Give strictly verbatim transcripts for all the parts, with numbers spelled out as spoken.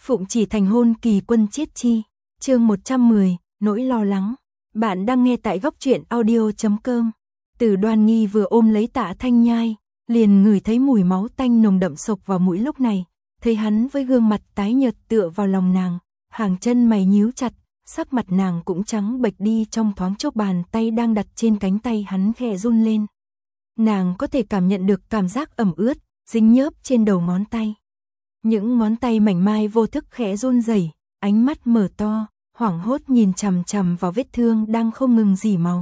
Phụng chỉ thành hôn kỳ quân chiết chi. Chương một trăm mười, nỗi lo lắng. Bạn đang nghe tại góc truyện audio chấm com. Từ Đoan Nghi vừa ôm lấy Tạ Thanh Nhai, liền ngửi thấy mùi máu tanh nồng đậm sộc vào mũi lúc này, thấy hắn với gương mặt tái nhợt tựa vào lòng nàng, hàng chân mày nhíu chặt, sắc mặt nàng cũng trắng bệch đi trong thoáng chốc, bàn tay đang đặt trên cánh tay hắn khẽ run lên. Nàng có thể cảm nhận được cảm giác ẩm ướt, dính nhớp trên đầu ngón tay. Những ngón tay mảnh mai vô thức khẽ run rẩy, ánh mắt mở to, hoảng hốt nhìn chằm chằm vào vết thương đang không ngừng rỉ máu.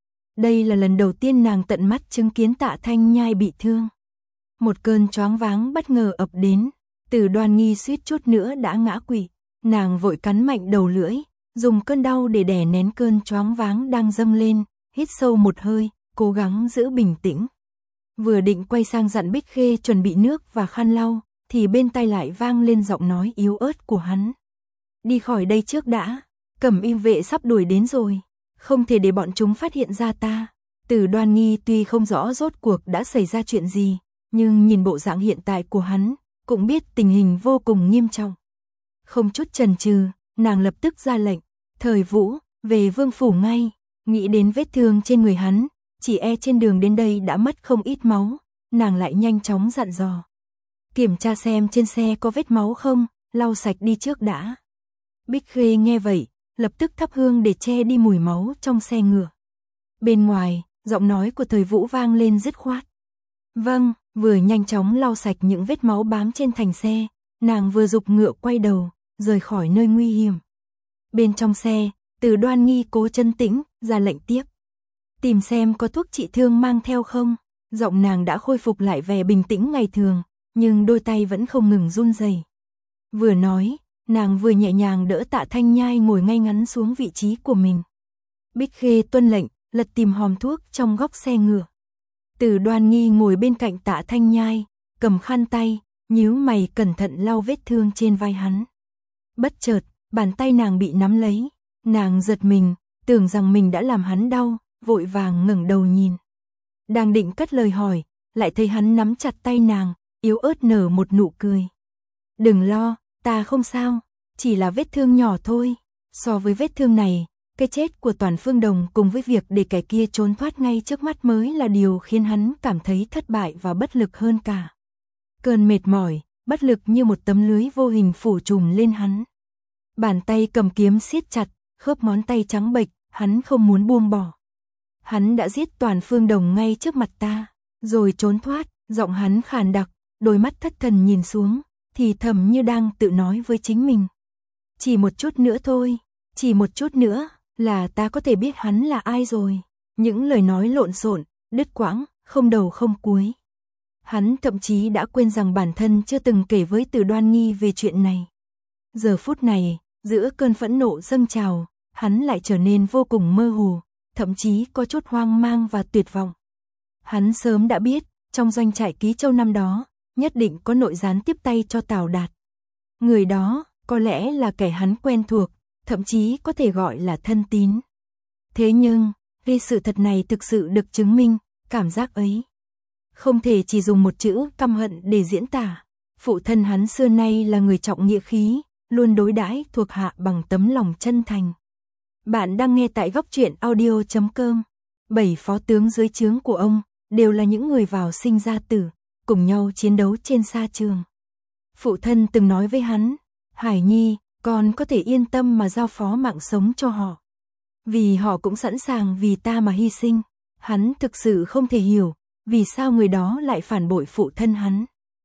Đây là lần đầu tiên nàng tận mắt chứng kiến Tạ Thanh Nhai bị thương. Một cơn choáng váng bất ngờ ập đến, Từ Đoan Nghi suýt chút nữa đã ngã quỵ. Nàng vội cắn mạnh đầu lưỡi, dùng cơn đau để đè nén cơn choáng váng đang dâng lên, hít sâu một hơi, cố gắng giữ bình tĩnh. Vừa định quay sang dặn Bích Khê chuẩn bị nước và khăn lau, thì bên tai lại vang lên giọng nói yếu ớt của hắn. Đi khỏi đây trước đã, Cẩm Y vệ sắp đuổi đến rồi, không thể để bọn chúng phát hiện ra ta. Từ Đoan Nghi tuy không rõ rốt cuộc đã xảy ra chuyện gì, nhưng nhìn bộ dạng hiện tại của hắn, cũng biết tình hình vô cùng nghiêm trọng. Không chút chần chừ, nàng lập tức ra lệnh, Thời Vũ, về vương phủ ngay. Nghĩ đến vết thương trên người hắn, chỉ e trên đường đến đây đã mất không ít máu, nàng lại nhanh chóng dặn dò. Kiểm tra xem trên xe có vết máu không, lau sạch đi trước đã. Bích Khê nghe vậy, lập tức thắp hương để che đi mùi máu trong xe ngựa. Bên ngoài, giọng nói của Thời Vũ vang lên dứt khoát. Vâng, vừa nhanh chóng lau sạch những vết máu bám trên thành xe, nàng vừa giục ngựa quay đầu, rời khỏi nơi nguy hiểm. Bên trong xe, Từ Đoan Nghi cố trấn tĩnh, ra lệnh tiếp. Tìm xem có thuốc trị thương mang theo không. Giọng nàng đã khôi phục lại vẻ bình tĩnh ngày thường, nhưng đôi tay vẫn không ngừng run rẩy. Vừa nói, nàng vừa nhẹ nhàng đỡ Tạ Thanh Nhai ngồi ngay ngắn xuống vị trí của mình. Bích Khê tuân lệnh, lật tìm hòm thuốc trong góc xe ngựa. Từ Đoan Nghi ngồi bên cạnh Tạ Thanh Nhai, cầm khăn tay, nhíu mày cẩn thận lau vết thương trên vai hắn. Bất chợt, bàn tay nàng bị nắm lấy, nàng giật mình, tưởng rằng mình đã làm hắn đau, vội vàng ngẩng đầu nhìn. Đang định cất lời hỏi, lại thấy hắn nắm chặt tay nàng, yếu ớt nở một nụ cười. Đừng lo, ta không sao, chỉ là vết thương nhỏ thôi. So với vết thương này, cái chết của Toàn Phương Đồng cùng với việc để kẻ kia trốn thoát ngay trước mắt mới là điều khiến hắn cảm thấy thất bại và bất lực hơn cả. Cơn mệt mỏi, bất lực như một tấm lưới vô hình phủ trùm lên hắn. Bàn tay cầm kiếm siết chặt, khớp ngón tay trắng bệch, hắn không muốn buông bỏ. Hắn đã giết Toàn Phương Đồng ngay trước mặt ta, rồi trốn thoát, giọng hắn khàn đặc, đôi mắt thất thần nhìn xuống, thì thầm như đang tự nói với chính mình. Chỉ một chút nữa thôi, chỉ một chút nữa, là ta có thể biết hắn là ai rồi. Những lời nói lộn xộn, đứt quãng, không đầu không cuối. Hắn thậm chí đã quên rằng bản thân chưa từng kể với Từ Đoan Nghi về chuyện này. Giờ phút này, giữa cơn phẫn nộ dâng trào, hắn lại trở nên vô cùng mơ hồ, thậm chí có chút hoang mang và tuyệt vọng. Hắn sớm đã biết, trong doanh trại Ký Châu năm đó, nhất định có nội gián tiếp tay cho Tào Đạt. Người đó, có lẽ là kẻ hắn quen thuộc, thậm chí có thể gọi là thân tín. Thế nhưng, khi sự thật này thực sự được chứng minh, cảm giác ấy không thể chỉ dùng một chữ căm hận để diễn tả. Phụ thân hắn xưa nay là người trọng nghĩa khí, luôn đối đãi thuộc hạ bằng tấm lòng chân thành. Bạn đang nghe tại góc truyện audio chấm com. Bảy phó tướng dưới trướng của ông đều là những người vào sinh ra tử, cùng nhau chiến đấu trên sa trường. Phụ thân từng nói với hắn, Hải Nhi, con có thể yên tâm mà giao phó mạng sống cho họ. Vì họ cũng sẵn sàng vì ta mà hy sinh. Hắn thực sự không thể hiểu, vì sao người đó lại phản bội phụ thân hắn.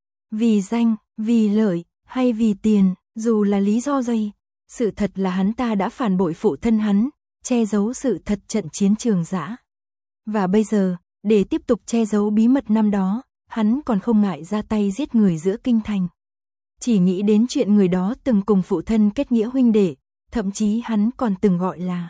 Vì danh, vì lợi, hay vì tiền, dù là lý do gì, sự thật là hắn ta đã phản bội phụ thân hắn, che giấu sự thật trận chiến Trường Giã. Và bây giờ, để tiếp tục che giấu bí mật năm đó, hắn còn không ngại ra tay giết người giữa kinh thành. Chỉ nghĩ đến chuyện người đó từng cùng phụ thân kết nghĩa huynh đệ, thậm chí hắn còn từng gọi là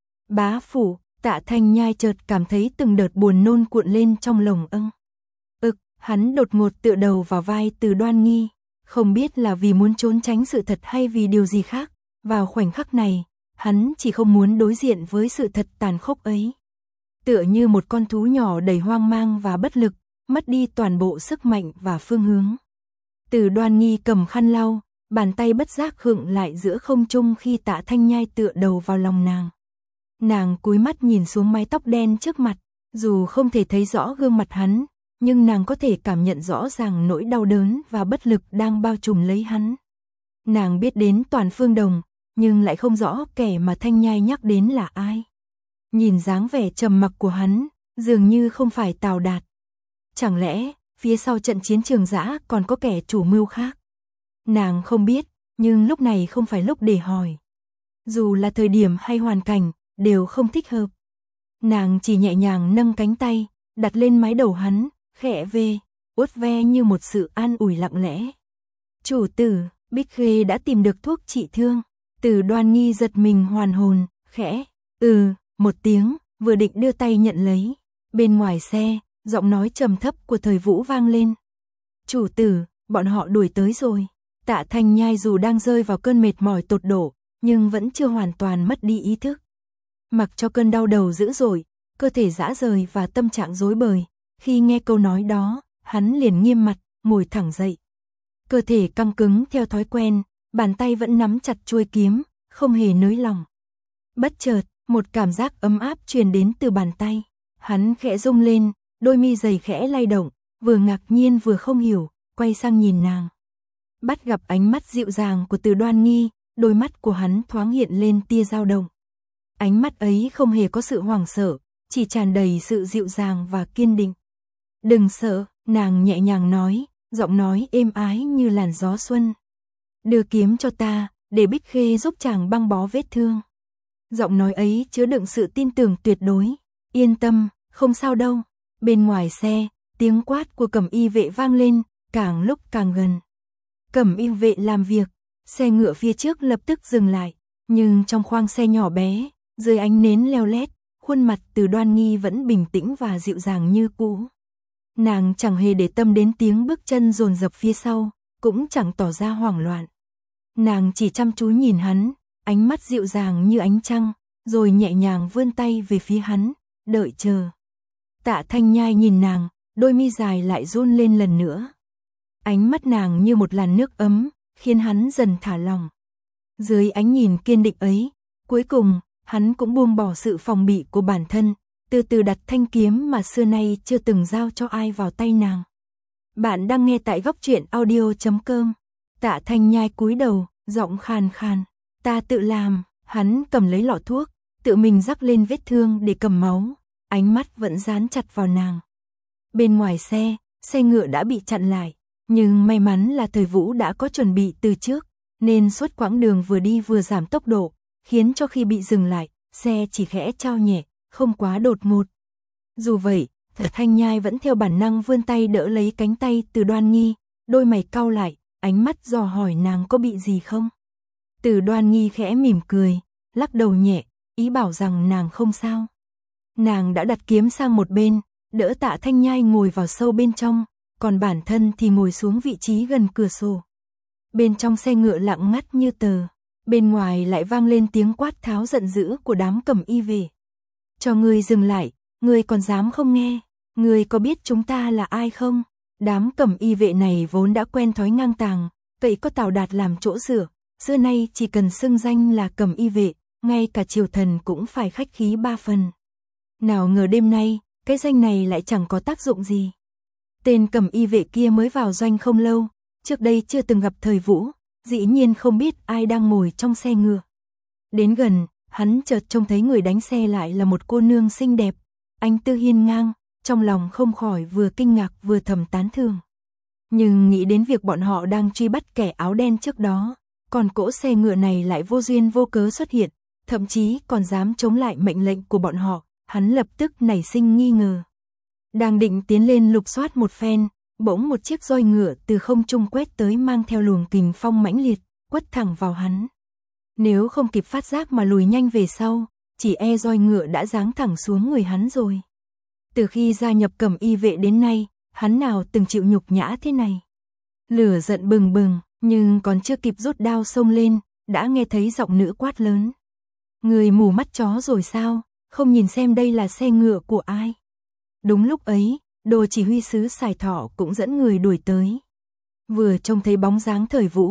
bá phủ. Tạ Thanh Nhai chợt cảm thấy từng đợt buồn nôn cuộn lên trong lồng ưng. Ực, hắn đột ngột tựa đầu vào vai Từ Đoan Nghi, không biết là vì muốn trốn tránh sự thật hay vì điều gì khác. Vào khoảnh khắc này, hắn chỉ không muốn đối diện với sự thật tàn khốc ấy. Tựa như một con thú nhỏ đầy hoang mang và bất lực, mất đi toàn bộ sức mạnh và phương hướng. Từ Đoan Nghi cầm khăn lau, bàn tay bất giác khựng lại giữa không trung khi Tạ Thanh Nhai tựa đầu vào lòng nàng. Nàng cúi mắt nhìn xuống mái tóc đen trước mặt, dù không thể thấy rõ gương mặt hắn, nhưng nàng có thể cảm nhận rõ ràng nỗi đau đớn và bất lực đang bao trùm lấy hắn. Nàng biết đến Toàn Phương Đồng, nhưng lại không rõ kẻ mà Thanh Nhai nhắc đến là ai. Nhìn dáng vẻ trầm mặc của hắn, dường như không phải Tào Đạt. Chẳng lẽ, phía sau trận chiến Trường Giã còn có kẻ chủ mưu khác? Nàng không biết, nhưng lúc này không phải lúc để hỏi. Dù là thời điểm hay hoàn cảnh, đều không thích hợp. Nàng chỉ nhẹ nhàng nâng cánh tay, đặt lên mái đầu hắn, khẽ về, uốt ve như một sự an ủi lặng lẽ. Chủ tử, Bích Khê đã tìm được thuốc trị thương. Từ Đoan Nghi giật mình hoàn hồn, khẽ, ừ, một tiếng, vừa định đưa tay nhận lấy. Bên ngoài xe, giọng nói trầm thấp của Thời Vũ vang lên. Chủ tử, bọn họ đuổi tới rồi. Tạ Thanh Nhai dù đang rơi vào cơn mệt mỏi tột độ, nhưng vẫn chưa hoàn toàn mất đi ý thức. Mặc cho cơn đau đầu dữ dội, cơ thể rã rời và tâm trạng rối bời, khi nghe câu nói đó, hắn liền nghiêm mặt, ngồi thẳng dậy. Cơ thể căng cứng theo thói quen, bàn tay vẫn nắm chặt chuôi kiếm, không hề nới lỏng. Bất chợt, một cảm giác ấm áp truyền đến từ bàn tay. Hắn khẽ rung lên, đôi mi dày khẽ lay động, vừa ngạc nhiên vừa không hiểu, quay sang nhìn nàng. Bắt gặp ánh mắt dịu dàng của Từ Đoan Nghi, đôi mắt của hắn thoáng hiện lên tia dao động. Ánh mắt ấy không hề có sự hoảng sợ, chỉ tràn đầy sự dịu dàng và kiên định. Đừng sợ, nàng nhẹ nhàng nói, giọng nói êm ái như làn gió xuân. Đưa kiếm cho ta, để Bích Khê giúp chàng băng bó vết thương. Giọng nói ấy chứa đựng sự tin tưởng tuyệt đối. Yên tâm, không sao đâu. Bên ngoài xe, tiếng quát của Cẩm Y vệ vang lên, càng lúc càng gần. Cẩm Y vệ làm việc, xe ngựa phía trước lập tức dừng lại, nhưng trong khoang xe nhỏ bé, dưới ánh nến leo lét, khuôn mặt Từ Đoan Nghi vẫn bình tĩnh và dịu dàng như cũ. Nàng chẳng hề để tâm đến tiếng bước chân dồn dập phía sau, cũng chẳng tỏ ra hoảng loạn. Nàng chỉ chăm chú nhìn hắn, ánh mắt dịu dàng như ánh trăng, rồi nhẹ nhàng vươn tay về phía hắn, đợi chờ. Tạ Thanh Nhai nhìn nàng, đôi mi dài lại run lên lần nữa. Ánh mắt nàng như một làn nước ấm, khiến hắn dần thả lòng. Dưới ánh nhìn kiên định ấy, cuối cùng, hắn cũng buông bỏ sự phòng bị của bản thân, từ từ đặt thanh kiếm mà xưa nay chưa từng giao cho ai vào tay nàng. Bạn đang nghe tại góc truyện audio chấm com. Tạ Thanh Nhai cúi đầu, giọng khàn khàn. Ta tự làm, hắn cầm lấy lọ thuốc, tự mình rắc lên vết thương để cầm máu, ánh mắt vẫn dán chặt vào nàng. Bên ngoài xe, xe ngựa đã bị chặn lại, nhưng may mắn là Thời Vũ đã có chuẩn bị từ trước, nên suốt quãng đường vừa đi vừa giảm tốc độ, khiến cho khi bị dừng lại, xe chỉ khẽ trao nhẹ, không quá đột ngột. Dù vậy, Thanh Nhai vẫn theo bản năng vươn tay đỡ lấy cánh tay Từ Đoan Nghi, đôi mày cau lại, ánh mắt dò hỏi nàng có bị gì không. Từ Đoan Nghi khẽ mỉm cười, lắc đầu nhẹ, ý bảo rằng nàng không sao. Nàng đã đặt kiếm sang một bên, đỡ Tạ Thanh Nhai ngồi vào sâu bên trong, còn bản thân thì ngồi xuống vị trí gần cửa sổ. Bên trong xe ngựa lặng ngắt như tờ, bên ngoài lại vang lên tiếng quát tháo giận dữ của đám Cẩm Y vệ. Cho ngươi dừng lại, ngươi còn dám không nghe, ngươi có biết chúng ta là ai không? Đám Cẩm Y vệ này vốn đã quen thói ngang tàng, vậy có Tào Đạt làm chỗ dựa, xưa nay chỉ cần xưng danh là Cẩm Y vệ, ngay cả triều thần cũng phải khách khí ba phần. Nào ngờ đêm nay, cái danh này lại chẳng có tác dụng gì. Tên Cẩm Y vệ kia mới vào doanh không lâu, trước đây chưa từng gặp Thời Vũ, dĩ nhiên không biết ai đang ngồi trong xe ngựa. Đến gần, hắn chợt trông thấy người đánh xe lại là một cô nương xinh đẹp, anh tư hiên ngang, trong lòng không khỏi vừa kinh ngạc vừa thầm tán thưởng. Nhưng nghĩ đến việc bọn họ đang truy bắt kẻ áo đen trước đó, còn cỗ xe ngựa này lại vô duyên vô cớ xuất hiện, thậm chí còn dám chống lại mệnh lệnh của bọn họ, hắn lập tức nảy sinh nghi ngờ. Đang định tiến lên lục soát một phen, bỗng một chiếc roi ngựa từ không trung quét tới mang theo luồng kình phong mãnh liệt, quất thẳng vào hắn. Nếu không kịp phát giác mà lùi nhanh về sau, chỉ e roi ngựa đã giáng thẳng xuống người hắn rồi. Từ khi gia nhập Cẩm Y vệ đến nay, hắn nào từng chịu nhục nhã thế này. Lửa giận bừng bừng, nhưng còn chưa kịp rút đao xông lên, đã nghe thấy giọng nữ quát lớn. Người mù mắt chó rồi sao, không nhìn xem đây là xe ngựa của ai. Đúng lúc ấy, Đồ chỉ huy sứ Sài Thọ cũng dẫn người đuổi tới. Vừa trông thấy bóng dáng Thời Vũ,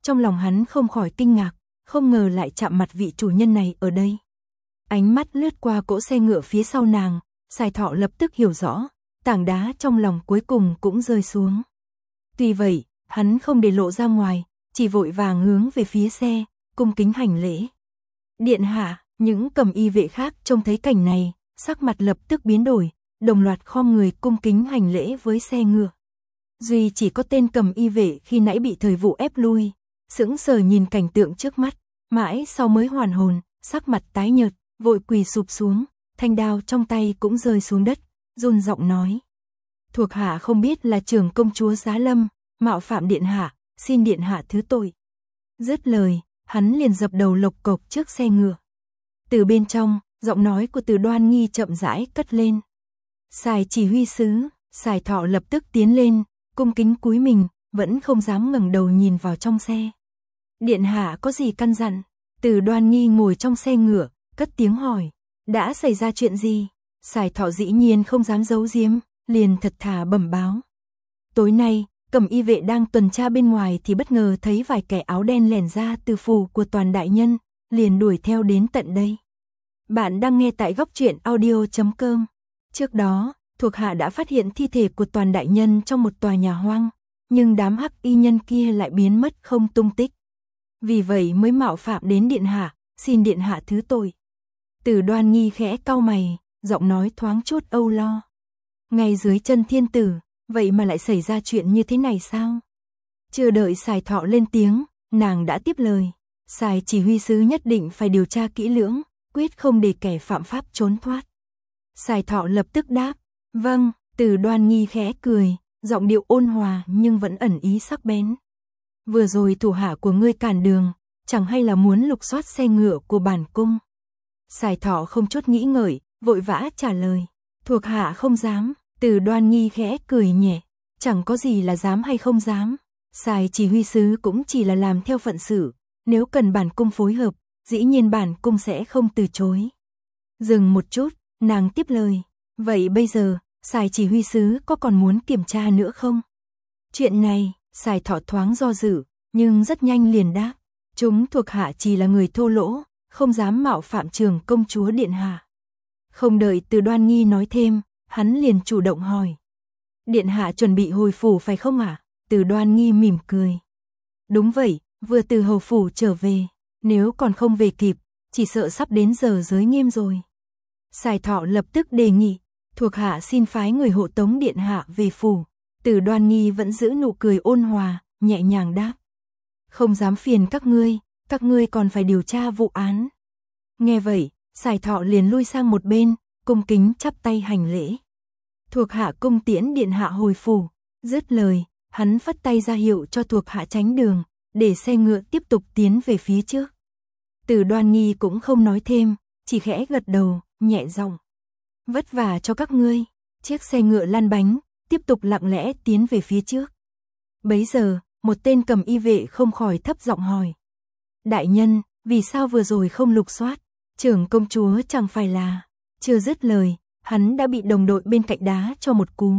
trong lòng hắn không khỏi kinh ngạc, không ngờ lại chạm mặt vị chủ nhân này ở đây. Ánh mắt lướt qua cỗ xe ngựa phía sau nàng, Sài Thọ lập tức hiểu rõ, tảng đá trong lòng cuối cùng cũng rơi xuống. Tuy vậy, hắn không để lộ ra ngoài, chỉ vội vàng hướng về phía xe, cung kính hành lễ. Điện hạ, những cầm y vệ khác trông thấy cảnh này, sắc mặt lập tức biến đổi, đồng loạt khom người cung kính hành lễ với xe ngựa. Duy chỉ có tên cầm y vệ khi nãy bị thời vụ ép lui, sững sờ nhìn cảnh tượng trước mắt, mãi sau mới hoàn hồn, sắc mặt tái nhợt, vội quỳ sụp xuống, thanh đao trong tay cũng rơi xuống đất, run giọng nói: "Thuộc hạ không biết là trưởng công chúa Giá Lâm, mạo phạm điện hạ, xin điện hạ thứ tội." Dứt lời, hắn liền dập đầu lộc cộc trước xe ngựa. Từ bên trong, giọng nói của Từ Đoan Nghi chậm rãi cất lên. "Sài chỉ huy sứ." Sài Thọ lập tức tiến lên, cung kính cúi mình, vẫn không dám ngẩng đầu nhìn vào trong xe. "Điện hạ có gì căn dặn?" Từ Đoan Nghi ngồi trong xe ngựa, cất tiếng hỏi: "Đã xảy ra chuyện gì?" Sài Thọ dĩ nhiên không dám giấu giếm, liền thật thà bẩm báo: "Tối nay, cầm y vệ đang tuần tra bên ngoài thì bất ngờ thấy vài kẻ áo đen lẻn ra từ phủ của Toàn đại nhân, liền đuổi theo đến tận đây." Bạn đang nghe tại góc truyện audio chấm com. Trước đó, thuộc hạ đã phát hiện thi thể của Toàn đại nhân trong một tòa nhà hoang, nhưng đám hắc y nhân kia lại biến mất không tung tích. Vì vậy mới mạo phạm đến điện hạ, xin điện hạ thứ tội. Từ Đoan Nghi khẽ cau mày, giọng nói thoáng chút âu lo. Ngay dưới chân thiên tử, vậy mà lại xảy ra chuyện như thế này sao? Chưa đợi Sài Thọ lên tiếng, nàng đã tiếp lời. Sài chỉ huy sứ nhất định phải điều tra kỹ lưỡng, quyết không để kẻ phạm pháp trốn thoát. Sài Thọ lập tức đáp: "Vâng." Từ Đoan Nghi khẽ cười, giọng điệu ôn hòa nhưng vẫn ẩn ý sắc bén. "Vừa rồi thủ hạ của ngươi cản đường, chẳng hay là muốn lục soát xe ngựa của bản cung?" Sài Thọ không chút nghĩ ngợi, vội vã trả lời: "Thuộc hạ không dám." Từ Đoan Nghi khẽ cười nhẹ: "Chẳng có gì là dám hay không dám. Sài chỉ huy sứ cũng chỉ là làm theo phận sự, nếu cần bản cung phối hợp, dĩ nhiên bản cung sẽ không từ chối." Dừng một chút, nàng tiếp lời: "Vậy bây giờ, Sài chỉ huy sứ có còn muốn kiểm tra nữa không?" Chuyện này, Sài Thọ thoáng do dự, nhưng rất nhanh liền đáp: "Chúng thuộc hạ chỉ là người thô lỗ, không dám mạo phạm trưởng công chúa điện hạ." Không đợi Từ Đoan Nghi nói thêm, hắn liền chủ động hỏi: "Điện hạ chuẩn bị hồi phủ phải không ạ?" Từ Đoan Nghi mỉm cười: "Đúng vậy, vừa từ hầu phủ trở về, nếu còn không về kịp, chỉ sợ sắp đến giờ giới nghiêm rồi." Sài Thọ lập tức đề nghị: "Thuộc hạ xin phái người hộ tống điện hạ về phủ." Từ Đoan Nghi vẫn giữ nụ cười ôn hòa, nhẹ nhàng đáp: "Không dám phiền các ngươi, các ngươi còn phải điều tra vụ án." Nghe vậy, Sài Thọ liền lui sang một bên, cung kính chắp tay hành lễ: "Thuộc hạ cung tiễn điện hạ hồi phủ." Dứt lời, hắn phất tay ra hiệu cho thuộc hạ tránh đường, để xe ngựa tiếp tục tiến về phía trước. Từ Đoan Nghi cũng không nói thêm, chỉ khẽ gật đầu, nhẹ giọng: "Vất vả cho các ngươi." Chiếc xe ngựa lăn bánh, tiếp tục lặng lẽ tiến về phía trước. Bấy giờ, một tên cầm y vệ không khỏi thấp giọng hỏi: "Đại nhân, vì sao vừa rồi không lục soát? Trưởng công chúa chẳng phải là..." Chưa dứt lời, hắn đã bị đồng đội bên cạnh đá cho một cú.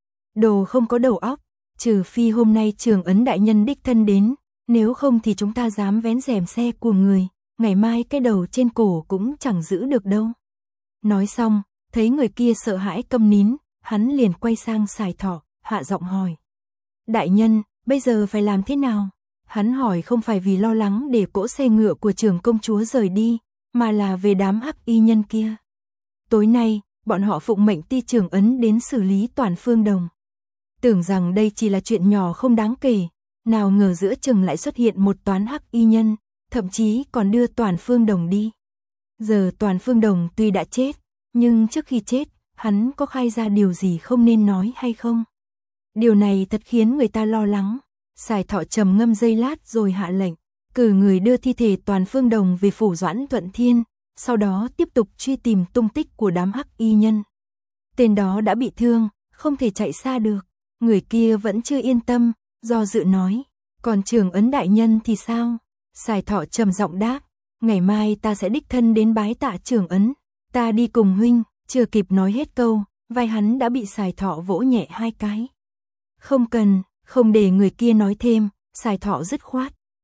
"Đồ không có đầu óc, trừ phi hôm nay Trường Ấn đại nhân đích thân đến, nếu không thì chúng ta dám vén rèm xe của người, ngày mai cái đầu trên cổ cũng chẳng giữ được đâu." Nói xong, thấy người kia sợ hãi câm nín, hắn liền quay sang Sài Thọ, hạ giọng hỏi: "Đại nhân, bây giờ phải làm thế nào?" Hắn hỏi không phải vì lo lắng để cỗ xe ngựa của trưởng công chúa rời đi, mà là về đám hắc y nhân kia. Tối nay, bọn họ phụng mệnh ti Trường Ấn đến xử lý Toàn Phương Đồng. Tưởng rằng đây chỉ là chuyện nhỏ không đáng kể, nào ngờ giữa chừng lại xuất hiện một toán hắc y nhân, thậm chí còn đưa Toàn Phương Đồng đi. Giờ Toàn Phương Đồng tuy đã chết, nhưng trước khi chết, hắn có khai ra điều gì không nên nói hay không? Điều này thật khiến người ta lo lắng. Sài Thọ trầm ngâm giây lát rồi hạ lệnh, cử người đưa thi thể Toàn Phương Đồng về phủ Doãn Thuận Thiên, sau đó tiếp tục truy tìm tung tích của đám hắc y nhân. Tên đó đã bị thương, không thể chạy xa được. Người kia vẫn chưa yên tâm, do dự nói: "Còn Trường Ấn đại nhân thì sao?" Sài Thọ trầm giọng đáp: "Ngày mai ta sẽ đích thân đến bái tạ Trường Ấn, ta đi cùng huynh." Chưa kịp nói hết câu, vai hắn đã bị Sài Thọ vỗ nhẹ hai cái. "Không cần." Không để người kia nói thêm, Sài Thọ dứt khoát: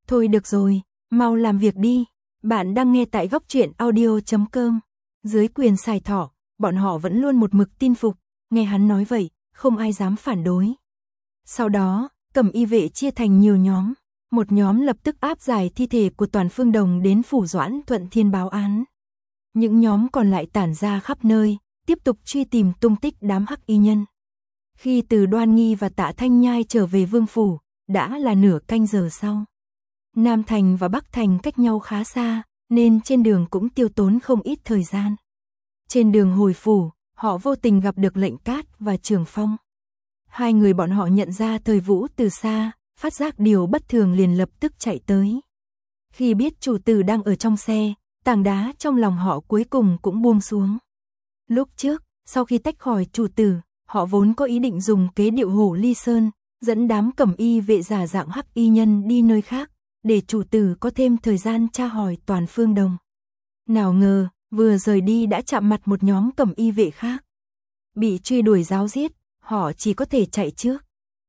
Thôi được rồi, mau làm việc đi. Bạn đang nghe tại góc truyện audio chấm com. Dưới quyền xài thọ, bọn họ vẫn luôn một mực tin phục, nghe hắn nói vậy, không ai dám phản đối. Sau đó, Cẩm Y vệ chia thành nhiều nhóm, một nhóm lập tức áp giải thi thể của Toàn Phương Đồng đến phủ Doãn Thuận Thiên báo án. Những nhóm còn lại tản ra khắp nơi, tiếp tục truy tìm tung tích đám hắc y nhân. Khi Từ Đoan Nghi và Tạ Thanh Nhai trở về vương phủ, đã là nửa canh giờ sau. Nam Thành và Bắc Thành cách nhau khá xa, nên trên đường cũng tiêu tốn không ít thời gian. Trên đường hồi phủ, họ vô tình gặp được Lệnh Cát và Trường Phong. Hai người bọn họ nhận ra Thời Vũ từ xa, phát giác điều bất thường liền lập tức chạy tới. Khi biết chủ tử đang ở trong xe, tảng đá trong lòng họ cuối cùng cũng buông xuống. Lúc trước, sau khi tách khỏi chủ tử, họ vốn có ý định dùng kế điệu hổ ly sơn, dẫn đám Cẩm Y vệ giả dạng hắc y nhân đi nơi khác, để chủ tử có thêm thời gian tra hỏi Toàn Phương Đồng. Nào ngờ, vừa rời đi đã chạm mặt một nhóm Cẩm Y vệ khác. Bị truy đuổi giáo giết, họ chỉ có thể chạy trước.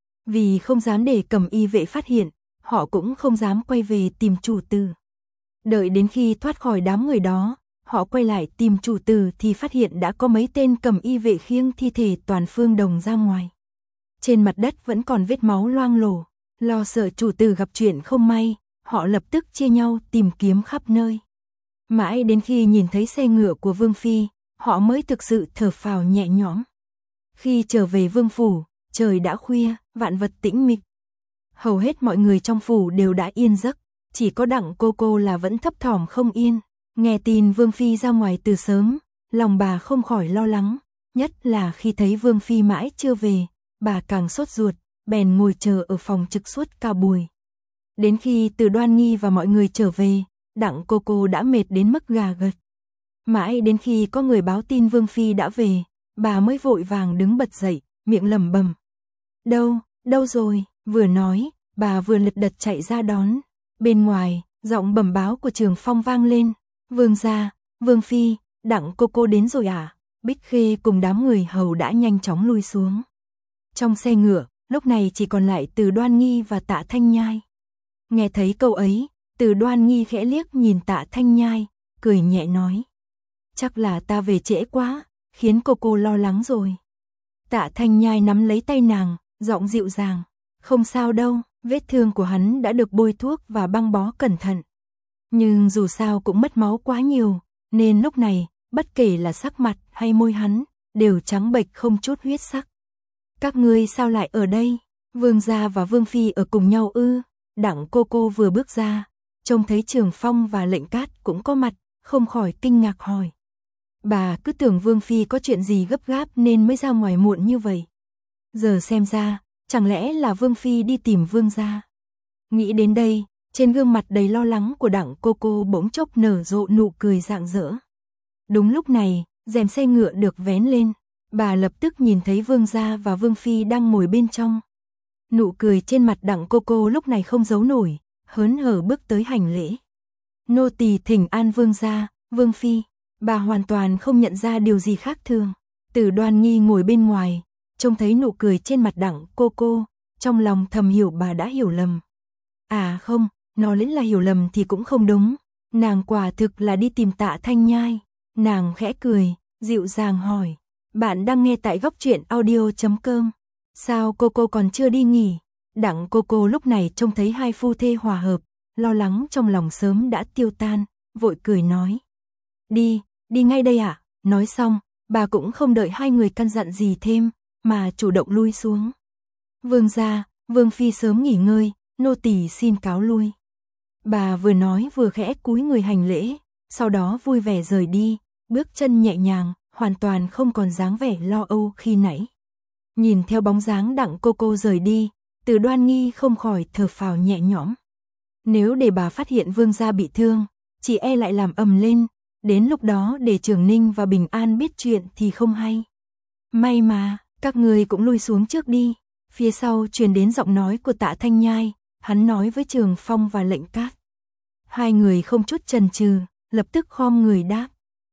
Vì không dám để Cẩm Y vệ phát hiện, họ cũng không dám quay về tìm chủ tử. Đợi đến khi thoát khỏi đám người đó, họ quay lại tìm chủ tử thì phát hiện đã có mấy tên Cẩm Y vệ khiêng thi thể Toàn Phương Đồng ra ngoài. Trên mặt đất vẫn còn vết máu loang lổ, lo sợ chủ tử gặp chuyện không may, họ lập tức chia nhau tìm kiếm khắp nơi. Mãi đến khi nhìn thấy xe ngựa của Vương Phi, họ mới thực sự thở phào nhẹ nhõm. Khi trở về vương phủ, trời đã khuya, vạn vật tĩnh mịch. Hầu hết mọi người trong phủ đều đã yên giấc, chỉ có Đặng cô cô là vẫn thấp thỏm không yên. Nghe tin Vương Phi ra ngoài từ sớm, lòng bà không khỏi lo lắng, nhất là khi thấy Vương Phi mãi chưa về, bà càng sốt ruột, bèn ngồi chờ ở phòng trực suốt cả buổi. Đến khi Từ Đoan Nghi và mọi người trở về, Đặng cô cô đã mệt đến mức gà gật. Mãi đến khi có người báo tin Vương Phi đã về, bà mới vội vàng đứng bật dậy, miệng lẩm bẩm. Đâu, đâu rồi, vừa nói, bà vừa lật đật chạy ra đón. Bên ngoài, giọng bẩm báo của Trường Phong vang lên. Vương gia, Vương Phi, Đặng cô cô đến rồi à? Bích Khê cùng đám người hầu đã nhanh chóng lui xuống. Trong xe ngựa, lúc này chỉ còn lại Từ Đoan Nghi và Tạ Thanh Nhai. Nghe thấy câu ấy, Từ Đoan Nghi khẽ liếc nhìn Tạ Thanh Nhai, cười nhẹ nói. Chắc là ta về trễ quá, khiến cô cô lo lắng rồi. Tạ Thanh Nhai nắm lấy tay nàng, giọng dịu dàng. Không sao đâu, vết thương của hắn đã được bôi thuốc và băng bó cẩn thận. Nhưng dù sao cũng mất máu quá nhiều, nên lúc này, bất kể là sắc mặt hay môi hắn, đều trắng bệch không chút huyết sắc. Các ngươi sao lại ở đây? Vương gia và Vương Phi ở cùng nhau ư? Đặng cô cô vừa bước ra, trông thấy Trường Phong và Lệnh Cát cũng có mặt, không khỏi kinh ngạc hỏi. Bà cứ tưởng Vương Phi có chuyện gì gấp gáp nên mới ra ngoài muộn như vậy. Giờ xem ra, chẳng lẽ là Vương Phi đi tìm Vương gia? Nghĩ đến đây, trên gương mặt đầy lo lắng của Đặng cô cô bỗng chốc nở rộ nụ cười rạng rỡ. Đúng lúc này, rèm xe ngựa được vén lên, bà lập tức nhìn thấy Vương gia và Vương Phi đang ngồi bên trong. Nụ cười trên mặt Đặng cô cô lúc này không giấu nổi, hớn hở bước tới hành lễ. Nô tỳ thỉnh an Vương gia, Vương Phi. Bà hoàn toàn không nhận ra điều gì khác thường. Từ Đoan Nghi ngồi bên ngoài, trông thấy nụ cười trên mặt Đặng cô cô, trong lòng thầm hiểu bà đã hiểu lầm. À không, nói đến là hiểu lầm thì cũng không đúng. Nàng quả thực là đi tìm Tạ Thanh Nhai. Nàng khẽ cười, dịu dàng hỏi. Bạn đang nghe tại góc truyện audio chấm com. Sao cô cô còn chưa đi nghỉ? Đặng cô cô lúc này trông thấy hai phu thê hòa hợp, lo lắng trong lòng sớm đã tiêu tan, vội cười nói. Đi, đi ngay đây ạ. À? Nói xong, bà cũng không đợi hai người căn dặn gì thêm, mà chủ động lui xuống. Vương gia, Vương Phi sớm nghỉ ngơi, nô tỳ xin cáo lui. Bà vừa nói vừa khẽ cúi người hành lễ, sau đó vui vẻ rời đi, bước chân nhẹ nhàng, hoàn toàn không còn dáng vẻ lo âu khi nãy. Nhìn theo bóng dáng Đặng cô cô rời đi, Từ Đoan Nghi không khỏi thở phào nhẹ nhõm. Nếu để bà phát hiện Vương gia bị thương, chỉ e lại làm ầm lên, đến lúc đó để Trường Ninh và Bình An biết chuyện thì không hay. May mà, các người cũng lui xuống trước đi. Phía sau truyền đến giọng nói của Tạ Thanh Nhai, hắn nói với Trường Phong và Lệnh Cát. Hai người không chút chần chừ, lập tức khom người đáp.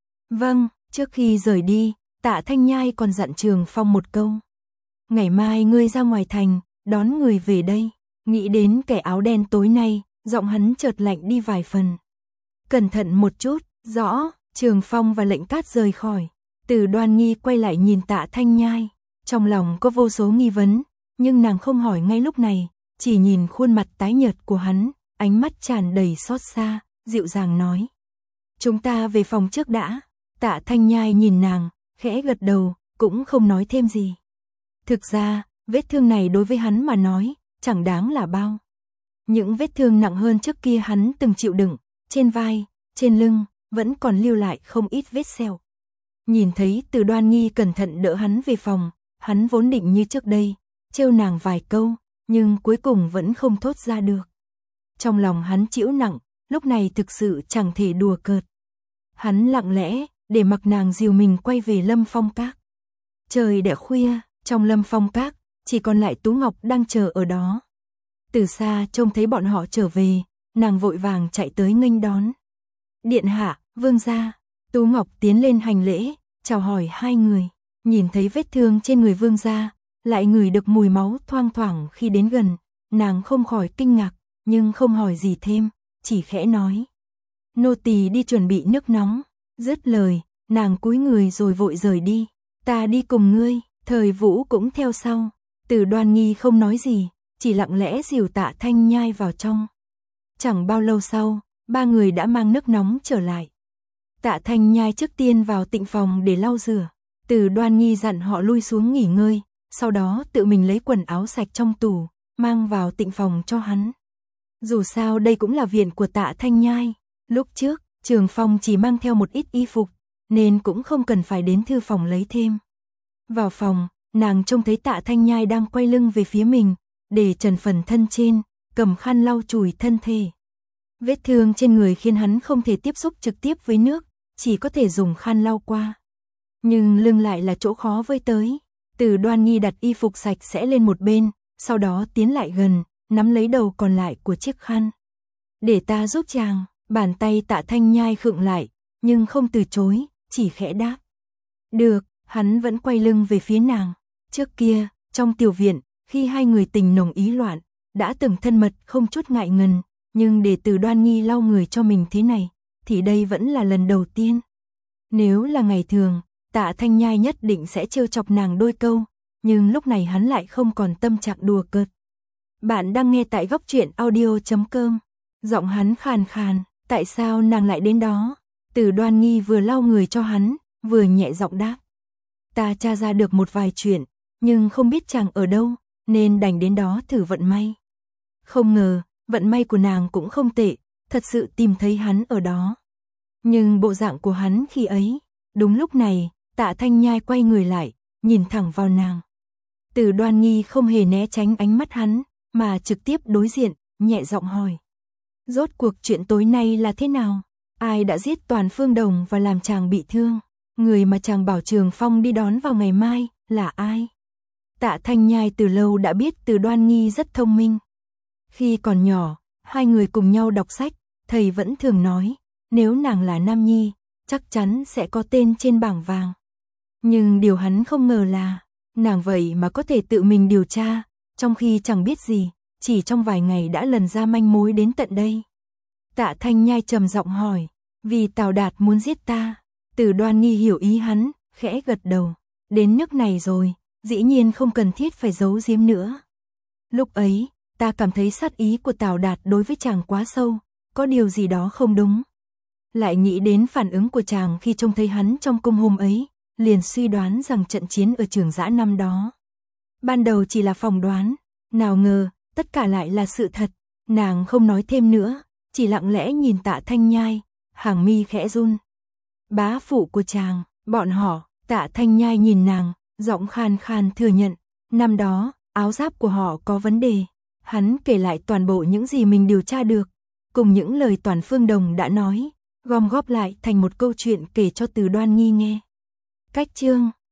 Vâng, trước khi rời đi, Tạ Thanh Nhai còn dặn Trường Phong một câu. Ngày mai ngươi ra ngoài thành, đón người về đây. Nghĩ đến kẻ áo đen tối nay, giọng hắn chợt lạnh đi vài phần. Cẩn thận một chút, rõ. Trường Phong và Lệnh Cát rời khỏi. Từ Đoan Nghi quay lại nhìn Tạ Thanh Nhai, trong lòng có vô số nghi vấn, nhưng nàng không hỏi ngay lúc này, chỉ nhìn khuôn mặt tái nhợt của hắn, ánh mắt tràn đầy xót xa, dịu dàng nói: "Chúng ta về phòng trước đã." Tạ Thanh Nhai nhìn nàng, khẽ gật đầu, cũng không nói thêm gì. Thực ra, vết thương này đối với hắn mà nói, chẳng đáng là bao. Những vết thương nặng hơn trước kia hắn từng chịu đựng, trên vai, trên lưng, vẫn còn lưu lại không ít vết sẹo. Nhìn thấy Từ Đoan Nghi cẩn thận đỡ hắn về phòng, hắn vốn định như trước đây, trêu nàng vài câu, nhưng cuối cùng vẫn không thốt ra được. Trong lòng hắn chịu nặng, lúc này thực sự chẳng thể đùa cợt. Hắn lặng lẽ, để mặc nàng dìu mình quay về Lâm Phong Các. Trời đã khuya, trong Lâm Phong Các, chỉ còn lại Tú Ngọc đang chờ ở đó. Từ xa trông thấy bọn họ trở về, nàng vội vàng chạy tới nghênh đón. "Điện hạ, vương gia." Tú Ngọc tiến lên hành lễ, chào hỏi hai người, nhìn thấy vết thương trên người vương gia, lại ngửi được mùi máu thoang thoảng khi đến gần, nàng không khỏi kinh ngạc, nhưng không hỏi gì thêm, chỉ khẽ nói: "Nô tỳ đi chuẩn bị nước nóng." Dứt lời, nàng cúi người rồi vội rời đi. "Ta đi cùng ngươi." Thời Vũ cũng theo sau. Từ Đoan Nghi không nói gì, chỉ lặng lẽ dìu Tạ Thanh Nhai vào trong. Chẳng bao lâu sau, ba người đã mang nước nóng trở lại. Tạ Thanh Nhai trước tiên vào tịnh phòng để lau rửa. Từ Đoan Nghi dặn họ lui xuống nghỉ ngơi, sau đó tự mình lấy quần áo sạch trong tủ, mang vào tịnh phòng cho hắn. Dù sao đây cũng là viện của Tạ Thanh Nhai. Lúc trước, Trường Phong chỉ mang theo một ít y phục, nên cũng không cần phải đến thư phòng lấy thêm. Vào phòng, nàng trông thấy Tạ Thanh Nhai đang quay lưng về phía mình, để trần phần thân trên, cầm khăn lau chùi thân thể. Vết thương trên người khiến hắn không thể tiếp xúc trực tiếp với nước, chỉ có thể dùng khăn lau qua. Nhưng lưng lại là chỗ khó với tới. Từ Đoan Nghi đặt y phục sạch sẽ lên một bên, sau đó tiến lại gần, nắm lấy đầu còn lại của chiếc khăn. "Để ta giúp chàng." Bàn tay Tạ Thanh Nhai khựng lại, nhưng không từ chối, chỉ khẽ đáp. "Được." Hắn vẫn quay lưng về phía nàng. Trước kia, trong tiểu viện, khi hai người tình nồng ý loạn, đã từng thân mật không chút ngại ngần, nhưng để Từ Đoan Nghi lau người cho mình thế này, thì đây vẫn là lần đầu tiên. Nếu là ngày thường, Tạ Thanh Nhai nhất định sẽ trêu chọc nàng đôi câu, nhưng lúc này hắn lại không còn tâm trạng đùa cợt. Bạn đang nghe tại góc truyện audio chấm com. Giọng hắn khàn khàn, tại sao nàng lại đến đó? Từ Đoan Nghi vừa lau người cho hắn, vừa nhẹ giọng đáp. "Ta tra ra được một vài chuyện, nhưng không biết chàng ở đâu, nên đành đến đó thử vận may." Không ngờ, vận may của nàng cũng không tệ, thật sự tìm thấy hắn ở đó. Nhưng bộ dạng của hắn khi ấy, đúng lúc này, Tạ Thanh Nhai quay người lại, nhìn thẳng vào nàng. Từ Đoan Nghi không hề né tránh ánh mắt hắn, mà trực tiếp đối diện, nhẹ giọng hỏi. "Rốt cuộc chuyện tối nay là thế nào? Ai đã giết Toàn Phương Đồng và làm chàng bị thương? Người mà chàng bảo Trường Phong đi đón vào ngày mai, là ai?" Tạ Thanh Nhai từ lâu đã biết Từ Đoan Nghi rất thông minh. Khi còn nhỏ, hai người cùng nhau đọc sách, thầy vẫn thường nói, nếu nàng là nam nhi, chắc chắn sẽ có tên trên bảng vàng. Nhưng điều hắn không ngờ là, nàng vậy mà có thể tự mình điều tra, trong khi chẳng biết gì, chỉ trong vài ngày đã lần ra manh mối đến tận đây. Tạ Thanh Nhai trầm giọng hỏi, vì Tào Đạt muốn giết ta? Từ Đoan Nghi hiểu ý hắn, khẽ gật đầu. Đến nước này rồi, dĩ nhiên không cần thiết phải giấu giếm nữa. Lúc ấy, ta cảm thấy sát ý của Tào Đạt đối với chàng quá sâu, có điều gì đó không đúng. Lại nghĩ đến phản ứng của chàng khi trông thấy hắn trong cung hôm ấy, liền suy đoán rằng trận chiến ở Trường Giã năm đó. Ban đầu chỉ là phỏng đoán, nào ngờ, tất cả lại là sự thật. Nàng không nói thêm nữa, chỉ lặng lẽ nhìn Tạ Thanh Nhai, hàng mi khẽ run. Bá phụ của chàng, bọn họ. Tạ Thanh Nhai nhìn nàng, giọng khan khan thừa nhận, năm đó, áo giáp của họ có vấn đề. Hắn kể lại toàn bộ những gì mình điều tra được, cùng những lời Toàn Phương Đồng đã nói, gom góp lại thành một câu chuyện kể cho Từ Đoan Nghi nghe. Cách chương